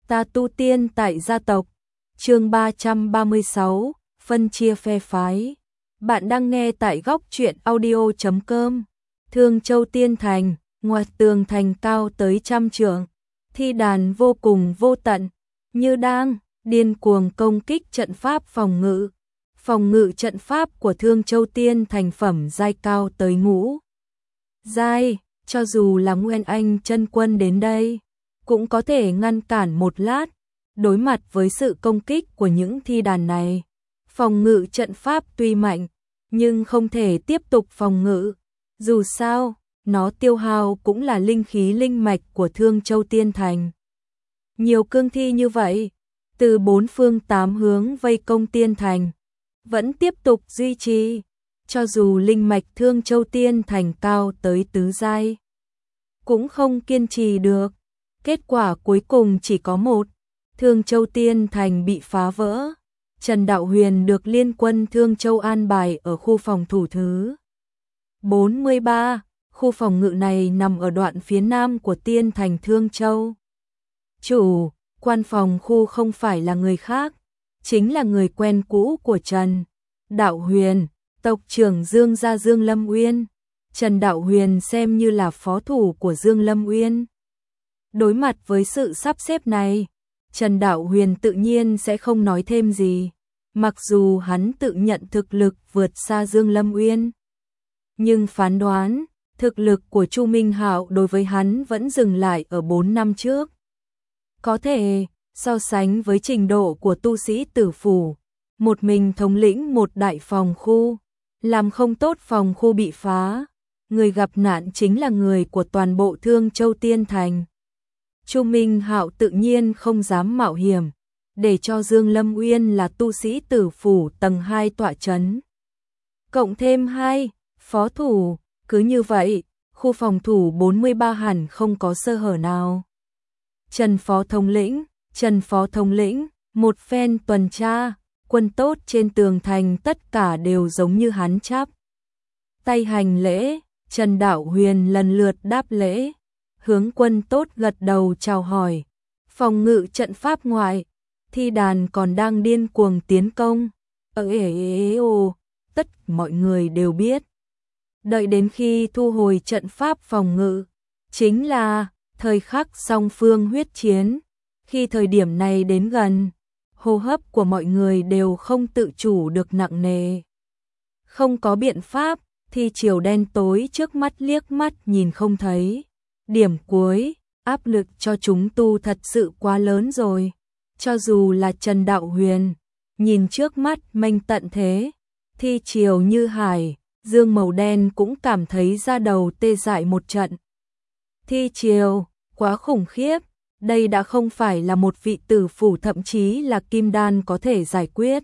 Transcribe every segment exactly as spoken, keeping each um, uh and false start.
Ta tu tiên tại gia tộc, chương ba trăm ba mươi sáu, phân chia phe phái. Bạn đang nghe tại góc truyện audio chấm com. Thương Châu Tiên Thành, ngoài tường thành cao tới trăm trượng, thi đàn vô cùng vô tận, như đang điên cuồng công kích trận pháp phòng ngự. Phòng ngự trận pháp của Thương Châu Tiên Thành phẩm giai cao tới ngũ giai, cho dù là Nguyên Anh chân quân đến đây cũng có thể ngăn cản một lát. Đối mặt với sự công kích của những thi đàn này, phòng ngự trận pháp tuy mạnh nhưng không thể tiếp tục phòng ngự. Dù sao, nó tiêu hao cũng là linh khí linh mạch của Thương Châu Tiên Thành. Nhiều cương thi như vậy, từ bốn phương tám hướng vây công Tiên Thành, vẫn tiếp tục duy trì, cho dù linh mạch Thương Châu Tiên Thành cao tới tứ giai, cũng không kiên trì được. Kết quả cuối cùng chỉ có một, Thương Châu Tiên Thành bị phá vỡ. Trần Đạo Huyền được liên quân Thương Châu an bài ở khu phòng thủ thứ bốn mươi ba, khu phòng ngự này nằm ở đoạn phía nam của Tiên Thành Thương Châu. Chủ quan phòng khu không phải là người khác, chính là người quen cũ của Trần Đạo Huyền, tộc trưởng Dương gia Dương Lâm Uyên. Trần Đạo Huyền xem như là phó thủ của Dương Lâm Uyên. Đối mặt với sự sắp xếp này, Trần Đạo Huyền tự nhiên sẽ không nói thêm gì, mặc dù hắn tự nhận thực lực vượt xa Dương Lâm Uyên. Nhưng phán đoán, thực lực của Chu Minh Hạo đối với hắn vẫn dừng lại ở bốn năm trước. Có thể so sánh với trình độ của tu sĩ Tử Phủ, một mình thống lĩnh một đại phòng khu, làm không tốt phòng khu bị phá, người gặp nạn chính là người của toàn bộ Thương Châu Tiên Thành. Chu Minh Hạo tự nhiên không dám mạo hiểm, để cho Dương Lâm Uyên là tu sĩ Tử Phủ tầng hai tọa chấn. Cộng thêm hai phó thủ, cứ như vậy, khu phòng thủ bốn mươi ba hẳn không có sơ hở nào. Trần Phó Thống lĩnh, Trần Phó Thống lĩnh, một phen tuần tra, quân tốt trên tường thành tất cả đều giống như hắn chắp tay hành lễ. Trần Đạo Huyền lần lượt đáp lễ, hướng quân tốt gật đầu chào hỏi. Phòng ngự trận pháp ngoại, thi đàn còn đang điên cuồng tiến công. Ở ế ế ồ, tất mọi người đều biết. Đợi đến khi thu hồi trận pháp phòng ngự, chính là thời khắc song phương huyết chiến. Khi thời điểm này đến gần, hô hấp của mọi người đều không tự chủ được nặng nề. Không có biện pháp, thi chiều đen tối trước mắt liếc mắt nhìn không thấy. Điểm cuối, áp lực cho chúng tu thật sự quá lớn rồi. Cho dù là Trần Đạo Huyền, nhìn trước mắt mênh tận thế, thi chiều như hải, dương màu đen cũng cảm thấy da đầu tê dại một trận. Thi chiều, quá khủng khiếp, đây đã không phải là một vị Tử Phủ thậm chí là kim đan có thể giải quyết.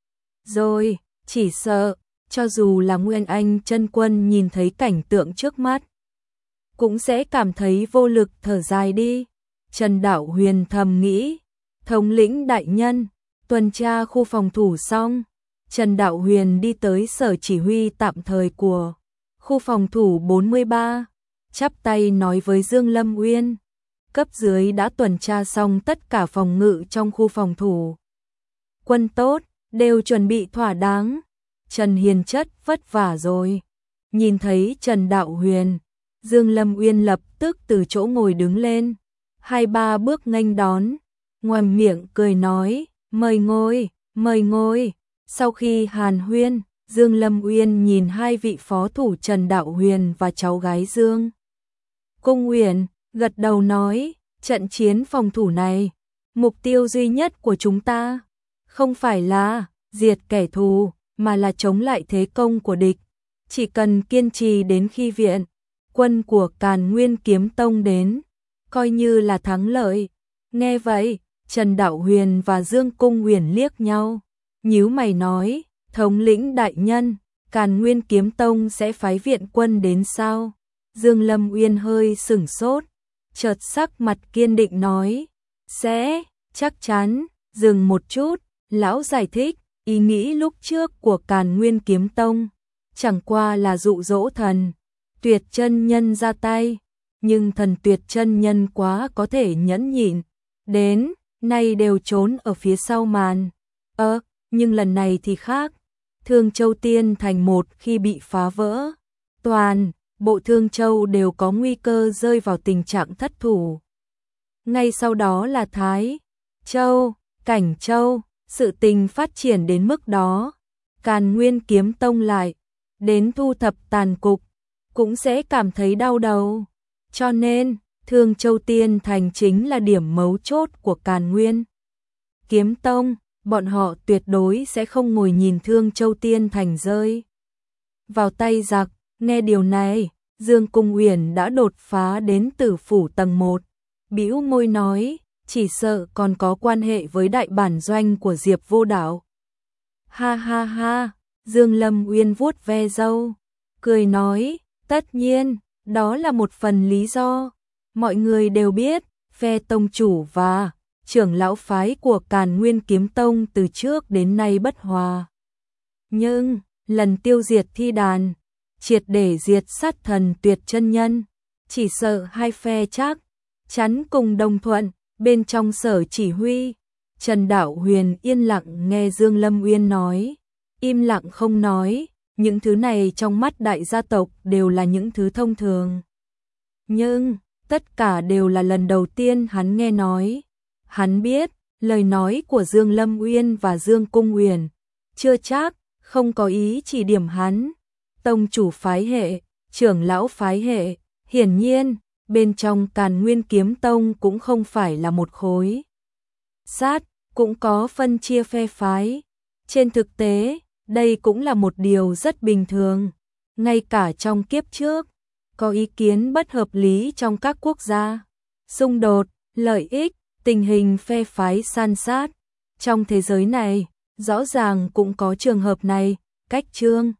Rồi, chỉ sợ, cho dù là Nguyên Anh chân quân nhìn thấy cảnh tượng trước mắt, cũng sẽ cảm thấy vô lực thở dài đi. Trần Đạo Huyền thầm nghĩ, thống lĩnh đại nhân, tuần tra khu phòng thủ xong, Trần Đạo Huyền đi tới sở chỉ huy tạm thời của khu phòng thủ bốn mươi ba, chắp tay nói với Dương Lâm Uyên, cấp dưới đã tuần tra xong tất cả phòng ngự trong khu phòng thủ. Quân tốt, đều chuẩn bị thỏa đáng. Trần Hiền chất vất vả rồi. Nhìn thấy Trần Đạo Huyền, Dương Lâm Uyên lập tức từ chỗ ngồi đứng lên, hai ba bước nghênh đón, ngoàm miệng cười nói, mời ngồi, mời ngồi. Sau khi hàn huyên, Dương Lâm Uyên nhìn hai vị phó thủ Trần Đạo Huyền và cháu gái Dương Cung Uyển, gật đầu nói, trận chiến phòng thủ này, mục tiêu duy nhất của chúng ta không phải là diệt kẻ thù, mà là chống lại thế công của địch. Chỉ cần kiên trì đến khi viện quân của Càn Nguyên Kiếm Tông đến, coi như là thắng lợi. Nghe vậy, Trần Đạo Huyền và Dương Cung Uyển liếc nhau, nhíu mày nói, thống lĩnh đại nhân, Càn Nguyên Kiếm Tông sẽ phái viện quân đến sao? Dương Lâm Uyên hơi sửng sốt, chợt sắc mặt kiên định nói, sẽ, chắc chắn. Dừng một chút, lão giải thích, ý nghĩ lúc trước của Càn Nguyên Kiếm Tông chẳng qua là dụ dỗ thần Tuyệt chân nhân ra tay, nhưng thần Tuyệt chân nhân quá có thể nhẫn nhịn, đến nay đều trốn ở phía sau màn. Ơ, nhưng lần này thì khác. Thương Châu Tiên Thành một khi bị phá vỡ, toàn bộ Thương Châu đều có nguy cơ rơi vào tình trạng thất thủ. Ngay sau đó là Thái Châu, Cảnh Châu, sự tình phát triển đến mức đó, Càn Nguyên Kiếm Tông lại đến thu thập tàn cục, cũng sẽ cảm thấy đau đầu. Cho nên, Thương Châu Tiên Thành chính là điểm mấu chốt của Càn Nguyên Kiếm Tông, bọn họ tuyệt đối sẽ không ngồi nhìn Thương Châu Tiên Thành rơi vào tay giặc. Nghe điều này, Dương Cung Uyển đã đột phá đến tử phủ tầng một, bĩu môi nói, chỉ sợ còn có quan hệ với đại bản doanh của Diệp Vô Đạo. Ha ha ha, Dương Lâm Uyên vuốt ve râu, cười nói, tất nhiên, đó là một phần lý do. Mọi người đều biết, phe tông chủ và trưởng lão phái của Càn Nguyên Kiếm Tông từ trước đến nay bất hòa. Nhưng, lần tiêu diệt thi đàn, triệt để diệt sát thần Tuyệt Chân Nhân, chỉ sợ hai phe chắc chắn cùng đồng thuận. Bên trong sở chỉ huy, Trần Đạo Huyền yên lặng nghe Dương Lâm Uyên nói, im lặng không nói, những thứ này trong mắt đại gia tộc đều là những thứ thông thường. Nhưng, tất cả đều là lần đầu tiên hắn nghe nói. Hắn biết, lời nói của Dương Lâm Uyên và Dương Cung Uyển chưa chắc không có ý chỉ điểm hắn. Tông chủ phái hệ, trưởng lão phái hệ, hiển nhiên, bên trong Càn Nguyên Kiếm Tông cũng không phải là một khối sát, cũng có phân chia phe phái. Trên thực tế, đây cũng là một điều rất bình thường. Ngay cả trong kiếp trước, có ý kiến bất hợp lý trong các quốc gia, xung đột, lợi ích, tình hình phe phái san sát. Trong thế giới này, rõ ràng cũng có trường hợp này, cách Trương